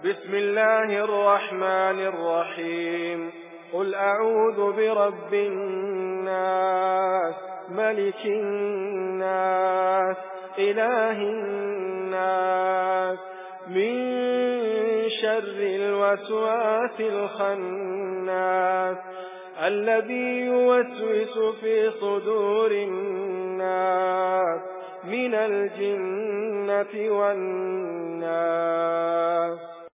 بسم الله الرحمن الرحيم. قل أعوذ برب الناس ملك الناس إله الناس من شر الوسواس الخناس الذي يوسوس في صدور الناس من الجنة والناس.